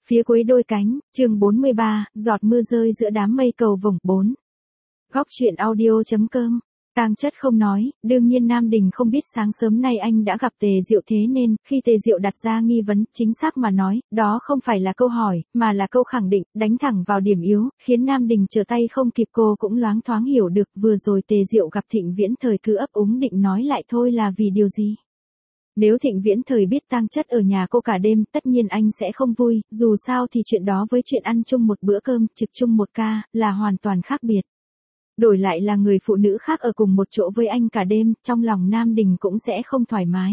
Phía cuối đôi cánh, chương 43, giọt mưa rơi giữa đám mây cầu vồng 4. Góc truyện audio.com. Tang Chất không nói, đương nhiên Nam Đình không biết sáng sớm nay anh đã gặp Tề Diệu, thế nên, khi Tề Diệu đặt ra nghi vấn, chính xác mà nói, đó không phải là câu hỏi, mà là câu khẳng định, đánh thẳng vào điểm yếu, khiến Nam Đình trở tay không kịp. Cô cũng loáng thoáng hiểu được vừa rồi Tề Diệu gặp Thịnh Viễn Thời cứ ấp úng định nói lại thôi là vì điều gì. Nếu Thịnh Viễn Thời biết Tang Chất ở nhà cô cả đêm, tất nhiên anh sẽ không vui, dù sao thì chuyện đó với chuyện ăn chung một bữa cơm, trực chung một ca, là hoàn toàn khác biệt. Đổi lại là người phụ nữ khác ở cùng một chỗ với anh cả đêm, trong lòng Nam Đình cũng sẽ không thoải mái.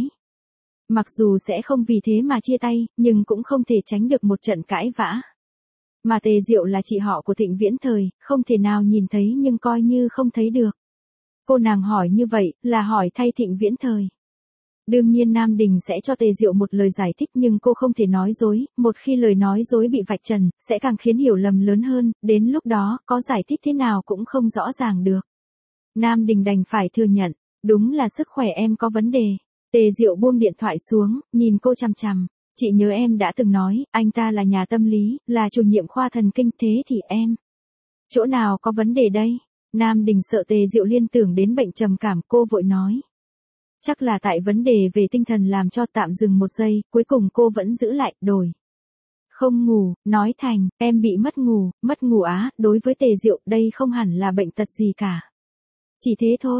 Mặc dù sẽ không vì thế mà chia tay, nhưng cũng không thể tránh được một trận cãi vã. Mà Tề Diệu là chị họ của Thịnh Viễn Thời, không thể nào nhìn thấy nhưng coi như không thấy được. Cô nàng hỏi như vậy, là hỏi thay Thịnh Viễn Thời. Đương nhiên Nam Đình sẽ cho Tề Diệu một lời giải thích, nhưng cô không thể nói dối, một khi lời nói dối bị vạch trần, sẽ càng khiến hiểu lầm lớn hơn, đến lúc đó, có giải thích thế nào cũng không rõ ràng được. Nam Đình đành phải thừa nhận, đúng là sức khỏe em có vấn đề. Tề Diệu buông điện thoại xuống, nhìn cô chằm chằm, chị nhớ em đã từng nói, anh ta là nhà tâm lý, là chủ nhiệm khoa thần kinh, thế thì em. Chỗ nào có vấn đề đây? Nam Đình sợ Tề Diệu liên tưởng đến bệnh trầm cảm, cô vội nói. Chắc là tại vấn đề về tinh thần làm cho tạm dừng một giây, cuối cùng cô vẫn giữ lại, đổi. Không ngủ, nói thành, em bị mất ngủ á, đối với Tề Diệu, đây không hẳn là bệnh tật gì cả. Chỉ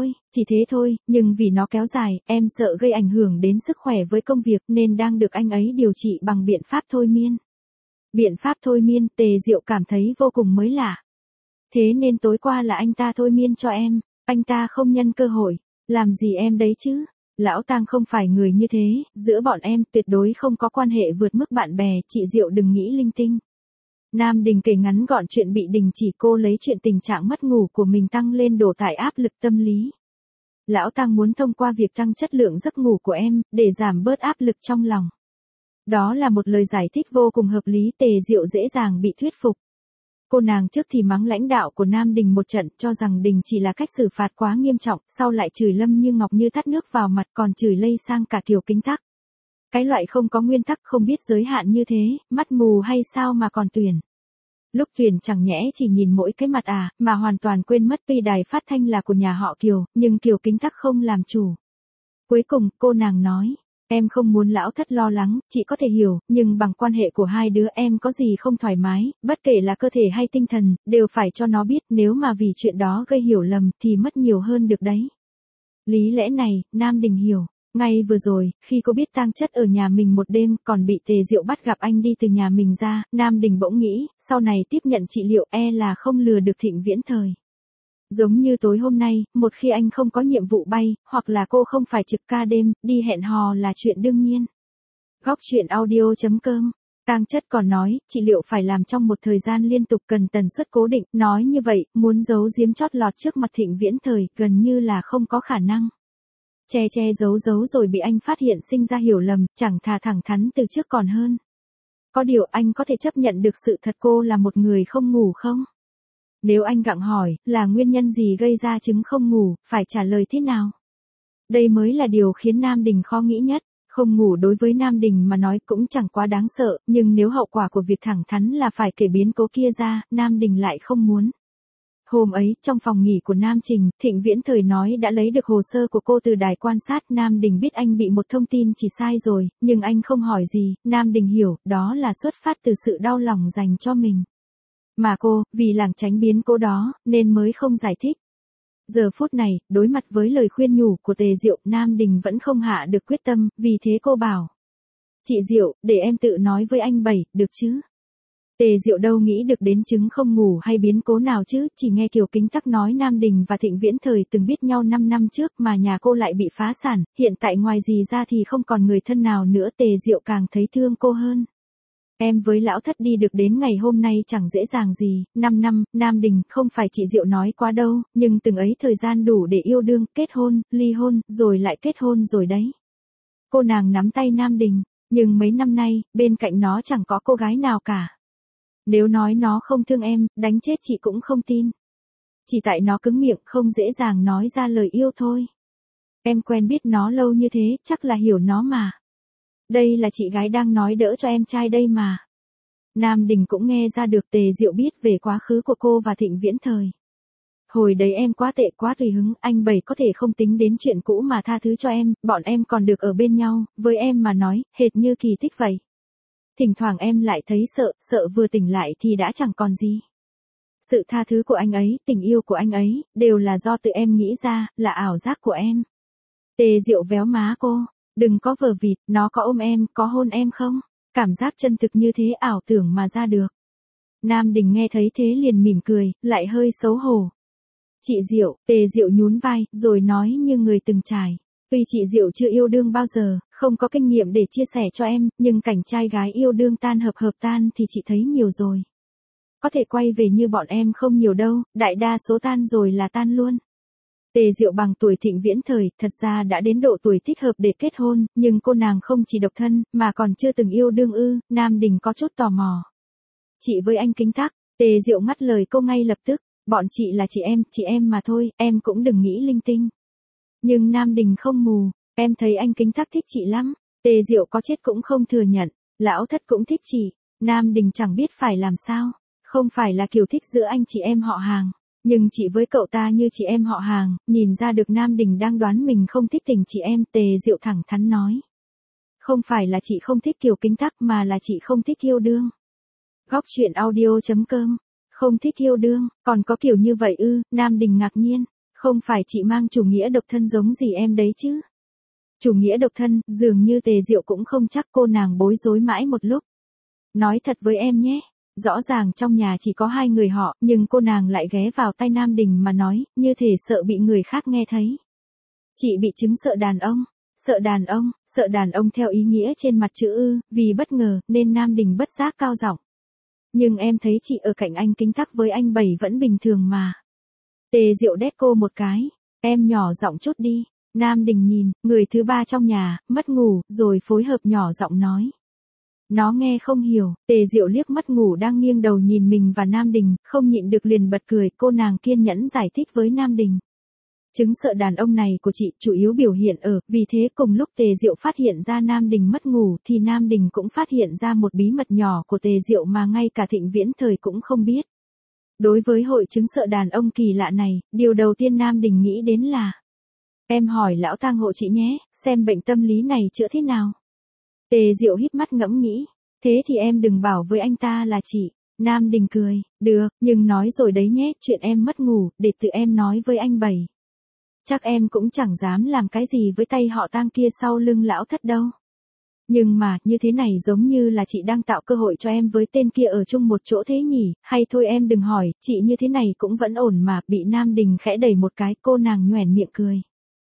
thế thôi, nhưng vì nó kéo dài, em sợ gây ảnh hưởng đến sức khỏe với công việc nên đang được anh ấy điều trị bằng biện pháp thôi miên. Biện pháp thôi miên, Tề Diệu cảm thấy vô cùng mới lạ. Thế nên tối qua là anh ta thôi miên cho em, anh ta không nhân cơ hội, làm gì em đấy chứ? Lão Tang không phải người như thế, giữa bọn em tuyệt đối không có quan hệ vượt mức bạn bè, chị Diệu đừng nghĩ linh tinh. Nam Đình kể ngắn gọn chuyện bị đình chỉ, cô lấy chuyện tình trạng mất ngủ của mình tăng lên đổ tải áp lực tâm lý. Lão Tang muốn thông qua việc tăng chất lượng giấc ngủ của em, để giảm bớt áp lực trong lòng. Đó là một lời giải thích vô cùng hợp lý, Tề Diệu dễ dàng bị thuyết phục. Cô nàng trước thì mắng lãnh đạo của Nam Đình một trận, cho rằng Đình chỉ là cách xử phạt quá nghiêm trọng, sau lại chửi Lâm Như Ngọc như tát nước vào mặt, còn chửi lây sang cả Kiều Kính Tắc. Cái loại không có nguyên tắc, không biết giới hạn như thế, mắt mù hay sao mà còn tuyển. Lúc tuyển chẳng nhẽ chỉ nhìn mỗi cái mặt à, mà hoàn toàn quên mất tuy đài phát thanh là của nhà họ Kiều, nhưng Kiều Kính Tắc không làm chủ. Cuối cùng, cô nàng nói. Em không muốn lão thất lo lắng, chị có thể hiểu, nhưng bằng quan hệ của hai đứa em có gì không thoải mái, bất kể là cơ thể hay tinh thần, đều phải cho nó biết, nếu mà vì chuyện đó gây hiểu lầm thì mất nhiều hơn được đấy. Lý lẽ này, Nam Đình hiểu. Ngay vừa rồi, khi cô biết Tang Chất ở nhà mình một đêm, còn bị Tề Diệu bắt gặp anh đi từ nhà mình ra, Nam Đình bỗng nghĩ, sau này tiếp nhận trị liệu là không lừa được Thịnh Viễn Thời. Giống như tối hôm nay, một khi anh không có nhiệm vụ bay, hoặc là cô không phải trực ca đêm, đi hẹn hò là chuyện đương nhiên. Góc truyện audio.com. Tang Chất còn nói, trị liệu phải làm trong một thời gian liên tục, cần tần suất cố định, nói như vậy, muốn giấu giếm chót lọt trước mặt Thịnh Viễn Thời, gần như là không có khả năng. Che giấu rồi bị anh phát hiện sinh ra hiểu lầm, chẳng thà thẳng thắn từ trước còn hơn. Có điều anh có thể chấp nhận được sự thật cô là một người không ngủ không? Nếu anh gặng hỏi, là nguyên nhân gì gây ra chứng không ngủ, phải trả lời thế nào? Đây mới là điều khiến Nam Đình khó nghĩ nhất. Không ngủ đối với Nam Đình mà nói cũng chẳng quá đáng sợ, nhưng nếu hậu quả của việc thẳng thắn là phải kể biến cố kia ra, Nam Đình lại không muốn. Hôm ấy, trong phòng nghỉ của Nam Trình, Thịnh Viễn Thời nói đã lấy được hồ sơ của cô từ đài quan sát. Nam Đình biết anh bị một thông tin chỉ sai rồi, nhưng anh không hỏi gì. Nam Đình hiểu, đó là xuất phát từ sự đau lòng dành cho mình. Mà cô, vì lảng tránh biến cố đó, nên mới không giải thích. Giờ phút này, đối mặt với lời khuyên nhủ của Tề Diệu, Nam Đình vẫn không hạ được quyết tâm, vì thế cô bảo. Chị Diệu, để em tự nói với anh được chứ? Tề Diệu đâu nghĩ được đến chứng không ngủ hay biến cố nào chứ, chỉ nghe Kiều Kính Tắc nói Nam Đình và Thịnh Viễn Thời từng biết nhau 5 năm trước mà nhà cô lại bị phá sản, hiện tại ngoài dì ra thì không còn người thân nào nữa. Tề Diệu càng thấy thương cô hơn. Em với lão thất đi được đến ngày hôm nay chẳng dễ dàng gì, 5 năm, Nam Đình, không phải chị Diệu nói quá đâu, nhưng từng ấy thời gian đủ để yêu đương, kết hôn, ly hôn, rồi lại kết hôn rồi đấy. Cô nàng nắm tay Nam Đình, nhưng mấy năm nay, bên cạnh nó chẳng có cô gái nào cả. Nếu nói nó không thương em, đánh chết chị cũng không tin. Chỉ tại nó cứng miệng, không dễ dàng nói ra lời yêu thôi. Em quen biết nó lâu như thế, chắc là hiểu nó mà. Đây là chị gái đang nói đỡ cho em trai đây mà. Nam Đình cũng nghe ra được Tề Diệu biết về quá khứ của cô và Thịnh Viễn Thời. Hồi đấy em quá tệ quá tùy hứng, anh Bảy có thể không tính đến chuyện cũ mà tha thứ cho em, bọn em còn được ở bên nhau, với em mà nói, hệt như kỳ tích vậy. Thỉnh thoảng em lại thấy sợ, sợ vừa tỉnh lại thì đã chẳng còn gì. Sự tha thứ của anh ấy, tình yêu của anh ấy, đều là do tự em nghĩ ra, là ảo giác của em. Tề Diệu véo má cô, đừng có vờ vịt, nó có ôm em, có hôn em không? Cảm giác chân thực như thế ảo tưởng mà ra được. Nam Đình nghe thấy thế liền mỉm cười, lại hơi xấu hổ. Chị Diệu, Tề Diệu nhún vai, rồi nói như người từng trải. Tuy chị Diệu chưa yêu đương bao giờ, không có kinh nghiệm để chia sẻ cho em, nhưng cảnh trai gái yêu đương tan hợp tan thì chị thấy nhiều rồi. Có thể quay về như bọn em không nhiều đâu, đại đa số tan rồi là tan luôn. Tề Diệu bằng tuổi Thịnh Viễn Thời, thật ra đã đến độ tuổi thích hợp để kết hôn, nhưng cô nàng không chỉ độc thân, mà còn chưa từng yêu đương ư, Nam Đình có chút tò mò. Chị với anh Kính Tắc, Tề Diệu ngắt lời cô ngay lập tức, bọn chị là chị em mà thôi, em cũng đừng nghĩ linh tinh. Nhưng Nam Đình không mù, em thấy anh Kính Tắc thích chị lắm, Tề Diệu có chết cũng không thừa nhận, lão thất cũng thích chị, Nam Đình chẳng biết phải làm sao, không phải là kiểu thích giữa anh chị em họ hàng. Nhưng chị với cậu ta như chị em họ hàng, nhìn ra được Nam Đình đang đoán mình không thích tình chị em, Tề Diệu thẳng thắn nói. Không phải là chị không thích Kiều Kính Tắc mà là chị không thích yêu đương. Góc truyện audio.com, không thích yêu đương, còn có kiểu như vậy ư, Nam Đình ngạc nhiên, không phải chị mang chủ nghĩa độc thân giống gì em đấy chứ. Chủ nghĩa độc thân, dường như Tề Diệu cũng không chắc, cô nàng bối rối mãi một lúc. Nói thật với em nhé. Rõ ràng trong nhà chỉ có hai người họ, nhưng cô nàng lại ghé vào tai Nam Đình mà nói, như thể sợ bị người khác nghe thấy. Chị bị chứng sợ đàn ông theo ý nghĩa trên mặt chữ ư, vì bất ngờ, nên Nam Đình bất giác cao giọng. Nhưng em thấy chị ở cạnh anh Kính Tắc với anh Bảy vẫn bình thường mà. Tề Diệu đét cô một cái, em nhỏ giọng chút đi. Nam Đình nhìn, người thứ ba trong nhà, mất ngủ, rồi phối hợp nhỏ giọng nói. Nó nghe không hiểu, Tề Diệu liếc mắt ngủ đang nghiêng đầu nhìn mình và Nam Đình, không nhịn được liền bật cười, cô nàng kiên nhẫn giải thích với Nam Đình. Chứng sợ đàn ông này của chị chủ yếu biểu hiện ở, vì thế cùng lúc Tề Diệu phát hiện ra Nam Đình mất ngủ thì Nam Đình cũng phát hiện ra một bí mật nhỏ của Tề Diệu mà ngay cả Thịnh Viễn Thời cũng không biết. Đối với hội chứng sợ đàn ông kỳ lạ này, điều đầu tiên Nam Đình nghĩ đến là: em hỏi lão tang hộ chị nhé, xem bệnh tâm lý này chữa thế nào. Tề Diệu híp mắt ngẫm nghĩ, thế thì em đừng bảo với anh ta là chị. Nam Đình cười, được, nhưng nói rồi đấy nhé, chuyện em mất ngủ, để tự em nói với anh Bảy. Chắc em cũng chẳng dám làm cái gì với tay họ tang kia sau lưng lão thất đâu. Nhưng mà, như thế này giống như là chị đang tạo cơ hội cho em với tên kia ở chung một chỗ thế nhỉ, hay thôi em đừng hỏi, chị như thế này cũng vẫn ổn mà, bị Nam Đình khẽ đẩy một cái, cô nàng nhoẻn miệng cười.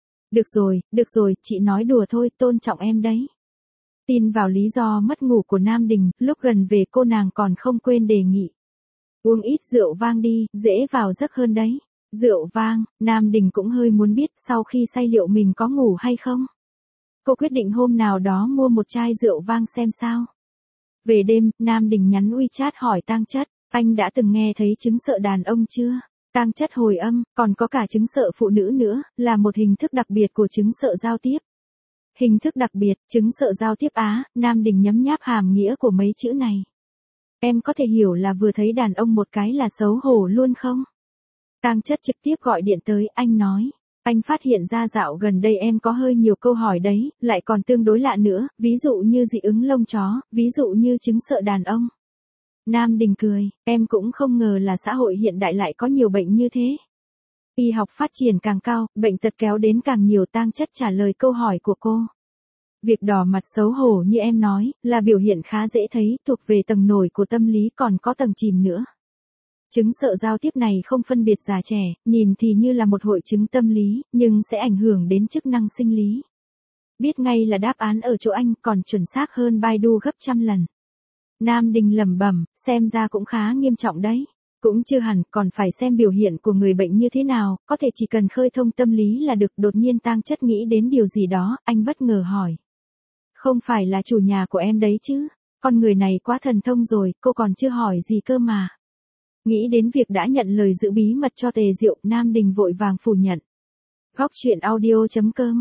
Được rồi, chị nói đùa thôi, tôn trọng em đấy. Tin vào lý do mất ngủ của Nam Đình, lúc gần về cô nàng còn không quên đề nghị. Uống ít rượu vang đi, dễ vào giấc hơn đấy. Rượu vang, Nam Đình cũng hơi muốn biết sau khi say liệu mình có ngủ hay không. Cô quyết định hôm nào đó mua một chai rượu vang xem sao. Về đêm, Nam Đình nhắn WeChat hỏi Tang Chất, anh đã từng nghe thấy chứng sợ đàn ông chưa? Tang Chất hồi âm, còn có cả chứng sợ phụ nữ nữa, là một hình thức đặc biệt của chứng sợ giao tiếp. Hình thức đặc biệt, chứng sợ giao tiếp á, Nam Đình nhấm nháp hàm nghĩa của mấy chữ này. Em có thể hiểu là vừa thấy đàn ông một cái là xấu hổ luôn không? Tang Chất trực tiếp gọi điện tới, anh nói. Anh phát hiện ra dạo gần đây em có hơi nhiều câu hỏi đấy, lại còn tương đối lạ nữa, ví dụ như dị ứng lông chó, ví dụ như chứng sợ đàn ông. Nam Đình cười, em cũng không ngờ là xã hội hiện đại lại có nhiều bệnh như thế. Y học phát triển càng cao, bệnh tật kéo đến càng nhiều. Tang Chất trả lời câu hỏi của cô. Việc đỏ mặt xấu hổ như em nói, là biểu hiện khá dễ thấy, thuộc về tầng nổi của tâm lý, còn có tầng chìm nữa. Chứng sợ giao tiếp này không phân biệt già trẻ, nhìn thì như là một hội chứng tâm lý, nhưng sẽ ảnh hưởng đến chức năng sinh lý. Biết ngay là đáp án ở chỗ anh, còn chuẩn xác hơn Baidu gấp trăm lần. Nam Đình lẩm bẩm, xem ra cũng khá nghiêm trọng đấy. Cũng chưa hẳn, còn phải xem biểu hiện của người bệnh như thế nào, có thể chỉ cần khơi thông tâm lý là được. Đột nhiên Tang Chất nghĩ đến điều gì đó, anh bất ngờ hỏi. Không phải là chủ nhà của em đấy chứ? Con người này quá thần thông rồi, cô còn chưa hỏi gì cơ mà. Nghĩ đến việc đã nhận lời giữ bí mật cho Tề Diệu, Nam Đình vội vàng phủ nhận. Góc truyện audio.com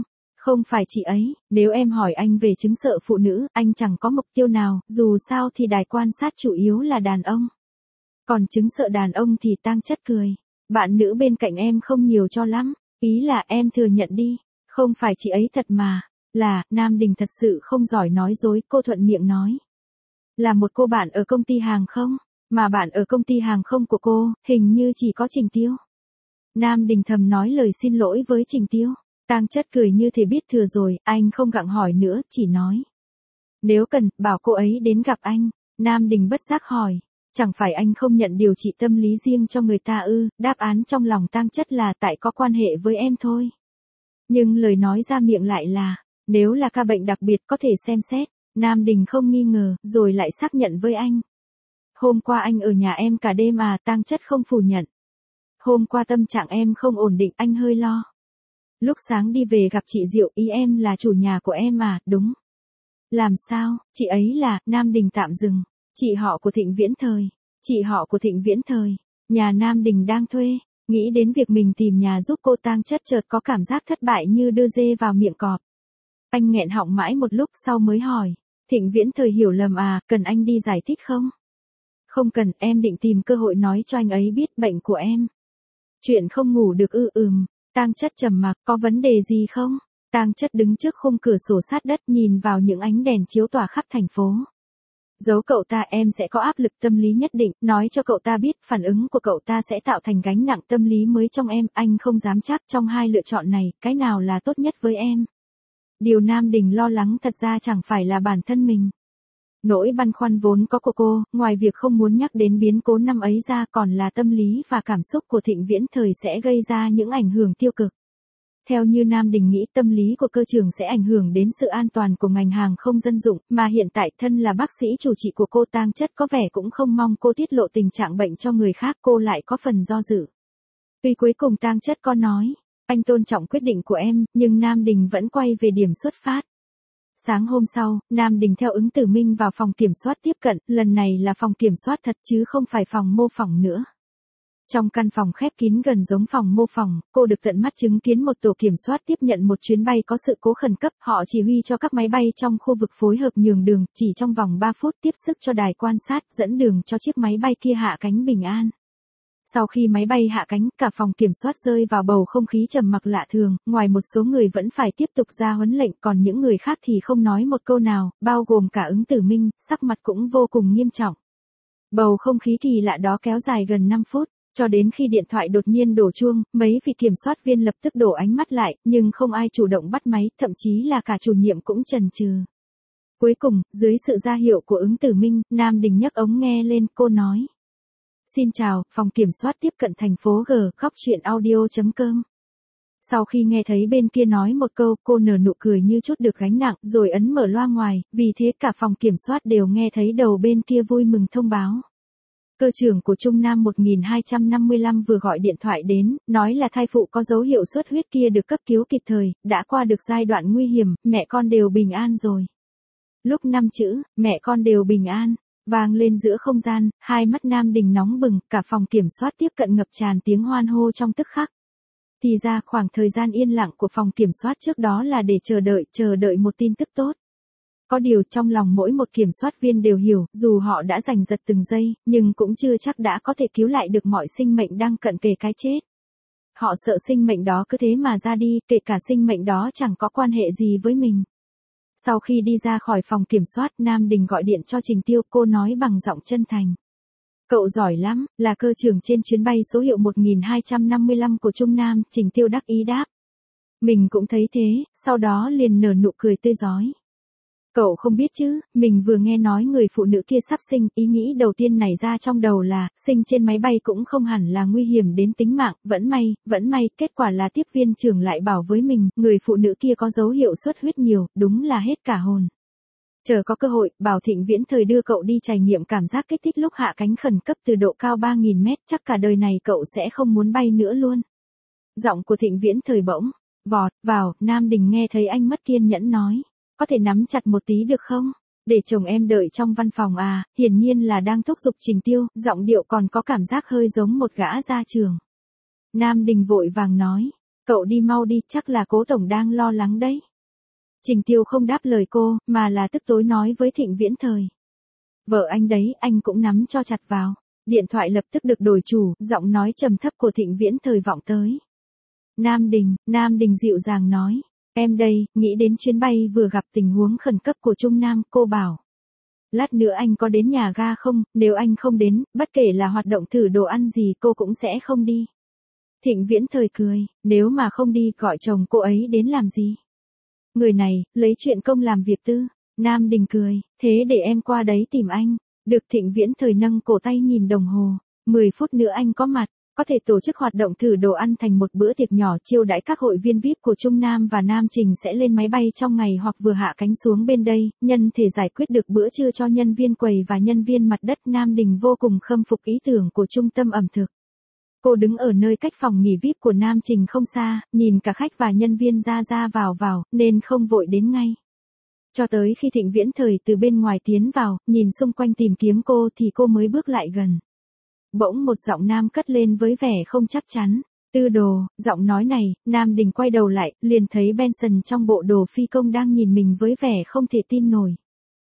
Không phải chị ấy, nếu em hỏi anh về chứng sợ phụ nữ, anh chẳng có mục tiêu nào, dù sao thì đài quan sát chủ yếu là đàn ông. Còn chứng sợ đàn ông thì Tang Chất cười. Bạn nữ bên cạnh em không nhiều cho lắm, ý là em thừa nhận đi, không phải chị ấy thật mà, là, Nam Đình thật sự không giỏi nói dối, cô thuận miệng nói. Là một cô bạn ở công ty hàng không, mà bạn ở công ty hàng không của cô, hình như chỉ có Trình Tiêu. Nam Đình thầm nói lời xin lỗi với Trình Tiêu. Tang Chất cười như thể biết thừa rồi, anh không gặng hỏi nữa, chỉ nói. Nếu cần, bảo cô ấy đến gặp anh. Nam Đình bất giác hỏi. Chẳng phải anh không nhận điều trị tâm lý riêng cho người ta ư? Đáp án trong lòng Tang Chất là tại có quan hệ với em thôi. Nhưng lời nói ra miệng lại là, nếu là ca bệnh đặc biệt có thể xem xét. Nam Đình không nghi ngờ, rồi lại xác nhận với anh. Hôm qua anh ở nhà em cả đêm à? Tang Chất không phủ nhận. Hôm qua tâm trạng em không ổn định, anh hơi lo. Lúc sáng đi về gặp chị Diệu, ý em là chủ nhà của em à? Đúng. Làm sao? Chị ấy là, Nam Đình tạm dừng. Chị họ của Thịnh Viễn Thời. Chị họ của Thịnh Viễn Thời. Nhà Nam Đình đang thuê. Nghĩ đến việc mình tìm nhà giúp cô, Tang Chất chợt có cảm giác thất bại như đưa dê vào miệng cọp. Anh nghẹn họng mãi một lúc sau mới hỏi. Thịnh Viễn Thời hiểu lầm à, cần anh đi giải thích không? Không cần, em định tìm cơ hội nói cho anh ấy biết bệnh của em. Chuyện không ngủ được ư? Tang Chất trầm mặc, có vấn đề gì không? Tang Chất đứng trước khung cửa sổ sát đất nhìn vào những ánh đèn chiếu tỏa khắp thành phố. Giấu cậu ta, em sẽ có áp lực tâm lý nhất định, nói cho cậu ta biết phản ứng của cậu ta sẽ tạo thành gánh nặng tâm lý mới trong em, anh không dám chắc trong hai lựa chọn này, cái nào là tốt nhất với em. Điều Nam Đình lo lắng thật ra chẳng phải là bản thân mình. Nỗi băn khoăn vốn có của cô, ngoài việc không muốn nhắc đến biến cố năm ấy ra còn là tâm lý và cảm xúc của Thịnh Viễn Thời sẽ gây ra những ảnh hưởng tiêu cực. Theo như Nam Đình nghĩ, tâm lý của cơ trưởng sẽ ảnh hưởng đến sự an toàn của ngành hàng không dân dụng, mà hiện tại thân là bác sĩ chủ trị của cô, Tang Chất có vẻ cũng không mong cô tiết lộ tình trạng bệnh cho người khác, cô lại có phần do dự. Tuy cuối cùng Tang Chất có nói, anh tôn trọng quyết định của em, nhưng Nam Đình vẫn quay về điểm xuất phát. Sáng hôm sau, Nam Đình theo ứng tử Minh vào phòng kiểm soát tiếp cận, lần này là phòng kiểm soát thật chứ không phải phòng mô phỏng nữa. Trong căn phòng khép kín gần giống phòng mô phỏng, cô được tận mắt chứng kiến một tổ kiểm soát tiếp nhận một chuyến bay có sự cố khẩn cấp, họ chỉ huy cho các máy bay trong khu vực phối hợp nhường đường, chỉ trong vòng 3 phút tiếp sức cho đài quan sát, dẫn đường cho chiếc máy bay kia hạ cánh bình an. Sau khi máy bay hạ cánh, cả phòng kiểm soát rơi vào bầu không khí trầm mặc lạ thường, ngoài một số người vẫn phải tiếp tục ra huấn lệnh, còn những người khác thì không nói một câu nào, bao gồm cả ứng tử Minh, sắc mặt cũng vô cùng nghiêm trọng. Bầu không khí kỳ lạ đó kéo dài gần 5 phút. Cho đến khi điện thoại đột nhiên đổ chuông, mấy vị kiểm soát viên lập tức đổ ánh mắt lại, nhưng không ai chủ động bắt máy, thậm chí là cả chủ nhiệm cũng chần chừ. Cuối cùng, dưới sự ra hiệu của ứng tử Minh, Nam Đình nhấc ống nghe lên, cô nói. Xin chào, phòng kiểm soát tiếp cận thành phố G, góc chuyện audio.com. Sau khi nghe thấy bên kia nói một câu, cô nở nụ cười như chút được gánh nặng, rồi ấn mở loa ngoài, vì thế cả phòng kiểm soát đều nghe thấy đầu bên kia vui mừng thông báo. Cơ trưởng của Trung Nam 1255 vừa gọi điện thoại đến, nói là thai phụ có dấu hiệu xuất huyết kia được cấp cứu kịp thời, đã qua được giai đoạn nguy hiểm, mẹ con đều bình an rồi. Lúc 5 chữ, mẹ con đều bình an, vang lên giữa không gian, hai mắt Nam Đình nóng bừng, cả phòng kiểm soát tiếp cận ngập tràn tiếng hoan hô trong tức khắc. Thì ra khoảng thời gian yên lặng của phòng kiểm soát trước đó là để chờ đợi một tin tức tốt. Có điều trong lòng mỗi một kiểm soát viên đều hiểu, dù họ đã giành giật từng giây, nhưng cũng chưa chắc đã có thể cứu lại được mọi sinh mệnh đang cận kề cái chết. Họ sợ sinh mệnh đó cứ thế mà ra đi, kể cả sinh mệnh đó chẳng có quan hệ gì với mình. Sau khi đi ra khỏi phòng kiểm soát, Nam Đình gọi điện cho Trình Tiêu, cô nói bằng giọng chân thành. Cậu giỏi lắm, là cơ trưởng trên chuyến bay số hiệu 1255 của Trung Nam, Trình Tiêu đắc ý đáp. Mình cũng thấy thế, sau đó liền nở nụ cười tươi rói. Cậu không biết chứ, mình vừa nghe nói người phụ nữ kia sắp sinh, ý nghĩ đầu tiên nảy ra trong đầu là, sinh trên máy bay cũng không hẳn là nguy hiểm đến tính mạng, vẫn may, kết quả là tiếp viên trưởng lại bảo với mình, người phụ nữ kia có dấu hiệu xuất huyết nhiều, đúng là hết cả hồn. Chờ có cơ hội, bảo Thịnh Viễn Thời đưa cậu đi trải nghiệm cảm giác kích thích lúc hạ cánh khẩn cấp từ độ cao 3.000 mét, chắc cả đời này cậu sẽ không muốn bay nữa luôn. Giọng của Thịnh Viễn Thời bỗng vọt vào, Nam Đình nghe thấy anh mất kiên nhẫn nói. Có thể nắm chặt một tí được không? Để chồng em đợi trong văn phòng à, hiển nhiên là đang thúc giục Trình Tiêu, giọng điệu còn có cảm giác hơi giống một gã gia trưởng. Nam Đình vội vàng nói, cậu đi mau đi, chắc là cố tổng đang lo lắng đấy. Trình Tiêu không đáp lời cô, mà là tức tối nói với Thịnh Viễn Thời. Vợ anh đấy, anh cũng nắm cho chặt vào. Điện thoại lập tức được đổi chủ, giọng nói trầm thấp của Thịnh Viễn Thời vọng tới. Nam Đình dịu dàng nói. Em đây, nghĩ đến chuyến bay vừa gặp tình huống khẩn cấp của Trung Nam, cô bảo. Lát nữa anh có đến nhà ga không, nếu anh không đến, bất kể là hoạt động thử đồ ăn gì cô cũng sẽ không đi. Thịnh Viễn Thời cười, nếu mà không đi gọi chồng cô ấy đến làm gì? Người này, lấy chuyện công làm việc tư. Nam Đình cười, thế để em qua đấy tìm anh. Được. Thịnh Viễn Thời nâng cổ tay nhìn đồng hồ. 10 phút nữa anh có mặt. Có thể tổ chức hoạt động thử đồ ăn thành một bữa tiệc nhỏ chiêu đãi các hội viên VIP của Trung Nam và Nam Trình sẽ lên máy bay trong ngày hoặc vừa hạ cánh xuống bên đây, nhân thể giải quyết được bữa trưa cho nhân viên quầy và nhân viên mặt đất. Nam Đình vô cùng khâm phục ý tưởng của trung tâm ẩm thực. Cô đứng ở nơi cách phòng nghỉ VIP của Nam Trình không xa, nhìn cả khách và nhân viên ra vào, nên không vội đến ngay. Cho tới khi Thịnh Viễn Thời từ bên ngoài tiến vào, nhìn xung quanh tìm kiếm cô thì cô mới bước lại gần. Bỗng một giọng nam cất lên với vẻ không chắc chắn. Tư đồ. Giọng nói này, Nam Đình quay đầu lại, liền thấy Benson trong bộ đồ phi công đang nhìn mình với vẻ không thể tin nổi.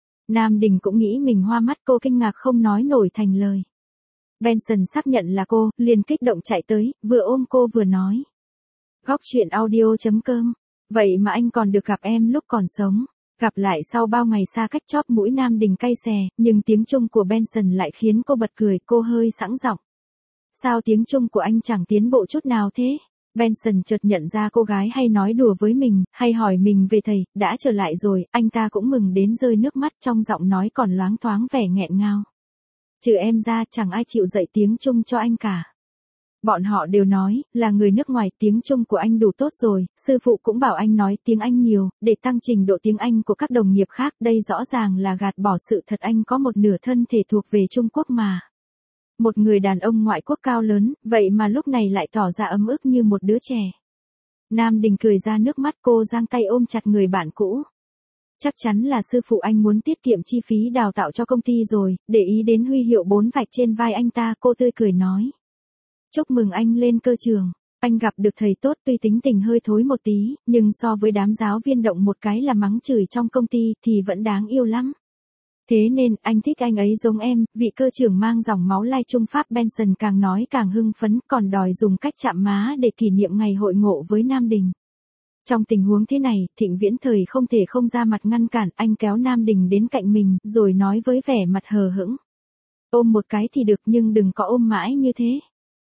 Nam Đình cũng nghĩ mình hoa mắt, cô kinh ngạc không nói nổi thành lời. Benson xác nhận là cô, liền kích động chạy tới, vừa ôm cô vừa nói. Góc truyện audio.com. Vậy mà anh còn được gặp em lúc còn sống. Gặp lại sau bao ngày xa cách. Chóp mũi Nam Đình cay xè, nhưng tiếng Trung của Benson lại khiến cô bật cười, cô hơi sẵn giọng. Sao tiếng Trung của anh chẳng tiến bộ chút nào thế? Benson chợt nhận ra cô gái hay nói đùa với mình, hay hỏi mình về thầy, đã trở lại rồi, anh ta cũng mừng đến rơi nước mắt, trong giọng nói còn loáng thoáng vẻ nghẹn ngào. Trừ em ra, chẳng ai chịu dạy tiếng Trung cho anh cả. Bọn họ đều nói, là người nước ngoài, tiếng Trung của anh đủ tốt rồi, sư phụ cũng bảo anh nói tiếng Anh nhiều, để tăng trình độ tiếng Anh của các đồng nghiệp khác, đây rõ ràng là gạt bỏ sự thật anh có một nửa thân thể thuộc về Trung Quốc mà. Một người đàn ông ngoại quốc cao lớn, vậy mà lúc này lại tỏ ra ấm ức như một đứa trẻ. Nam Đình cười ra nước mắt, cô giang tay ôm chặt người bạn cũ. Chắc chắn là sư phụ anh muốn tiết kiệm chi phí đào tạo cho công ty rồi, để ý đến huy hiệu 4 vạch trên vai anh ta, cô tươi cười nói. Chúc mừng anh lên cơ trường, anh gặp được thầy tốt, tuy tính tình hơi thối một tí, nhưng so với đám giáo viên động một cái là mắng chửi trong công ty thì vẫn đáng yêu lắm. Thế nên, anh thích anh ấy giống em. Vị cơ trưởng mang dòng máu lai Trung Pháp Benson càng nói càng hưng phấn, còn đòi dùng cách chạm má để kỷ niệm ngày hội ngộ với Nam Đình. Trong tình huống thế này, Thịnh Viễn Thời không thể không ra mặt ngăn cản, anh kéo Nam Đình đến cạnh mình, rồi nói với vẻ mặt hờ hững. Ôm một cái thì được nhưng đừng có ôm mãi như thế.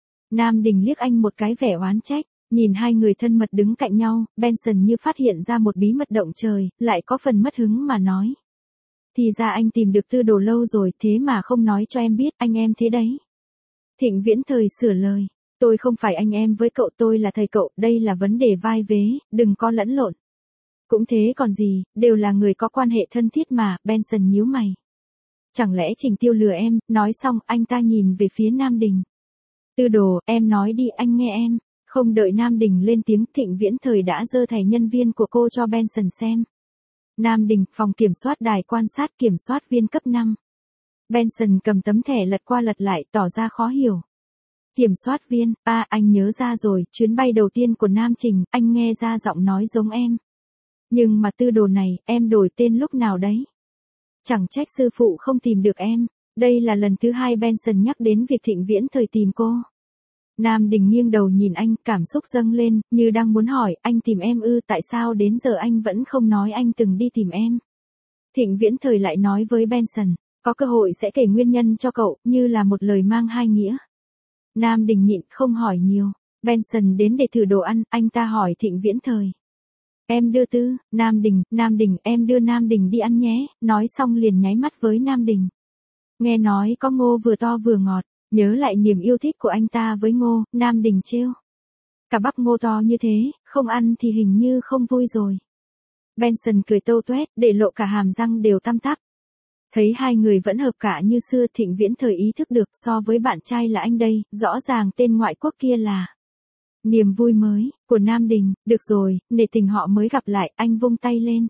Nam Đình liếc anh một cái vẻ oán trách, nhìn hai người thân mật đứng cạnh nhau, Benson như phát hiện ra một bí mật động trời, lại có phần mất hứng mà nói. Thì ra anh tìm được Tư Đồ lâu rồi, thế mà không nói cho em biết, anh em thế đấy. Thịnh Viễn Thời sửa lời. Tôi không phải anh em với cậu, tôi là thầy cậu, đây là vấn đề vai vế, đừng có lẫn lộn. Cũng thế còn gì, đều là người có quan hệ thân thiết mà. Benson nhíu mày. Chẳng lẽ Trình Tiêu lừa em? Nói xong, anh ta nhìn về phía Nam Đình. Tư Đồ, em nói đi, anh nghe em. Không đợi Nam Đình lên tiếng, Thịnh Viễn Thời đã giơ thẻ nhân viên của cô cho Benson xem. Nam Đình, phòng kiểm soát đài quan sát, kiểm soát viên cấp 5. Benson cầm tấm thẻ lật qua lật lại, tỏ ra khó hiểu. Kiểm soát viên, anh nhớ ra rồi, chuyến bay đầu tiên của Nam Trình, anh nghe ra giọng nói giống em. Nhưng mà Tư Đồ này, em đổi tên lúc nào đấy? Chẳng trách sư phụ không tìm được em. Đây là lần thứ 2 Benson nhắc đến việc Thịnh Viễn Thời tìm cô. Nam Đình nghiêng đầu nhìn anh, cảm xúc dâng lên, như đang muốn hỏi, anh tìm em ư? Tại sao đến giờ anh vẫn không nói anh từng đi tìm em? Thịnh Viễn Thời lại nói với Benson, có cơ hội sẽ kể nguyên nhân cho cậu, như là một lời mang hai nghĩa. Nam Đình nhịn không hỏi nhiều. Benson đến để thử đồ ăn, anh ta hỏi Thịnh Viễn Thời. Em đưa Tư. Nam Đình, em đưa Nam Đình đi ăn nhé. Nói xong liền nháy mắt với Nam Đình. Nghe nói có ngô vừa to vừa ngọt, nhớ lại niềm yêu thích của anh ta với ngô, Nam Đình trêu. Cả bắp ngô to như thế, không ăn thì hình như không vui rồi. Benson cười tâu tuét, để lộ cả hàm răng đều tăm tắp. Thấy hai người vẫn hợp cả như xưa, Thịnh Viễn Thời ý thức được so với bạn trai là anh đây, rõ ràng tên ngoại quốc kia là niềm vui mới của Nam Đình. Được rồi, nể tình họ mới gặp lại, anh vung tay lên.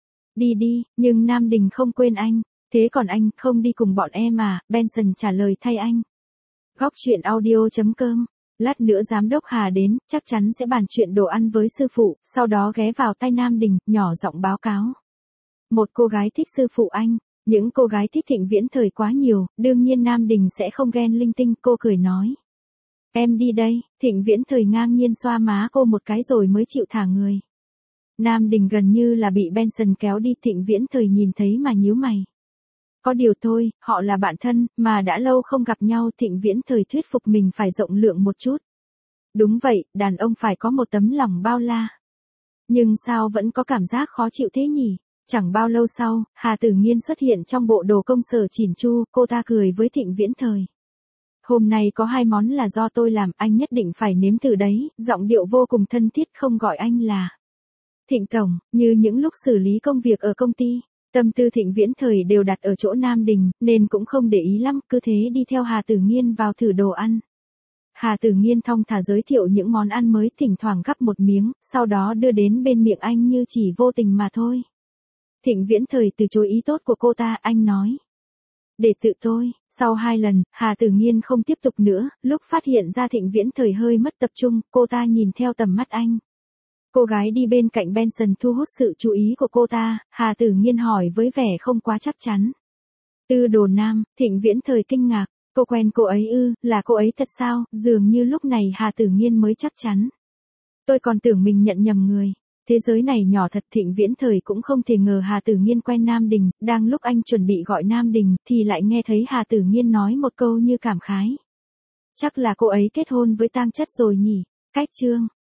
Đi đi, nhưng Nam Đình không quên anh. Thế còn anh, không đi cùng bọn em à? Benson trả lời thay anh. Góc truyện audio.com Lát nữa giám đốc Hà đến, chắc chắn sẽ bàn chuyện đồ ăn với sư phụ, sau đó ghé vào tai Nam Đình, nhỏ giọng báo cáo. Một cô gái thích sư phụ anh, những cô gái thích Thịnh Viễn Thời quá nhiều, đương nhiên Nam Đình sẽ không ghen linh tinh, cô cười nói. Em đi đây, Thịnh Viễn Thời ngang nhiên xoa má cô một cái rồi mới chịu thả người. Nam Đình gần như là bị Benson kéo đi, Thịnh Viễn Thời nhìn thấy mà nhíu mày. Có điều thôi, họ là bạn thân, mà đã lâu không gặp nhau, Thịnh Viễn Thời thuyết phục mình phải rộng lượng một chút. Đúng vậy, đàn ông phải có một tấm lòng bao la. Nhưng sao vẫn có cảm giác khó chịu thế nhỉ? Chẳng bao lâu sau, Hà Tử Nghiên xuất hiện trong bộ đồ công sở chỉn chu, cô ta cười với Thịnh Viễn Thời. Hôm nay có 2 món là do tôi làm, anh nhất định phải nếm thử đấy, giọng điệu vô cùng thân thiết, không gọi anh là Thịnh Tổng, như những lúc xử lý công việc ở công ty. Tâm tư Thịnh Viễn Thời đều đặt ở chỗ Nam Đình, nên cũng không để ý lắm, cứ thế đi theo Hà Tử Nghiên vào thử đồ ăn. Hà Tử Nghiên thong thả giới thiệu những món ăn mới, thỉnh thoảng gắp một miếng, sau đó đưa đến bên miệng anh như chỉ vô tình mà thôi. Thịnh Viễn Thời từ chối ý tốt của cô ta, anh nói. Để tự tôi, sau 2 lần, Hà Tử Nghiên không tiếp tục nữa, lúc phát hiện ra Thịnh Viễn Thời hơi mất tập trung, cô ta nhìn theo tầm mắt anh. Cô gái đi bên cạnh Benson thu hút sự chú ý của cô ta, Hà Tử Nghiên hỏi với vẻ không quá chắc chắn. Tư Đồ Nam, Thịnh Viễn Thời kinh ngạc, cô quen cô ấy ư, là cô ấy thật sao, dường như lúc này Hà Tử Nghiên mới chắc chắn. Tôi còn tưởng mình nhận nhầm người. Thế giới này nhỏ thật, Thịnh Viễn Thời cũng không thể ngờ Hà Tử Nghiên quen Nam Đình, đang lúc anh chuẩn bị gọi Nam Đình, thì lại nghe thấy Hà Tử Nghiên nói một câu như cảm khái. Chắc là cô ấy kết hôn với Tang Chất rồi nhỉ, cách chương.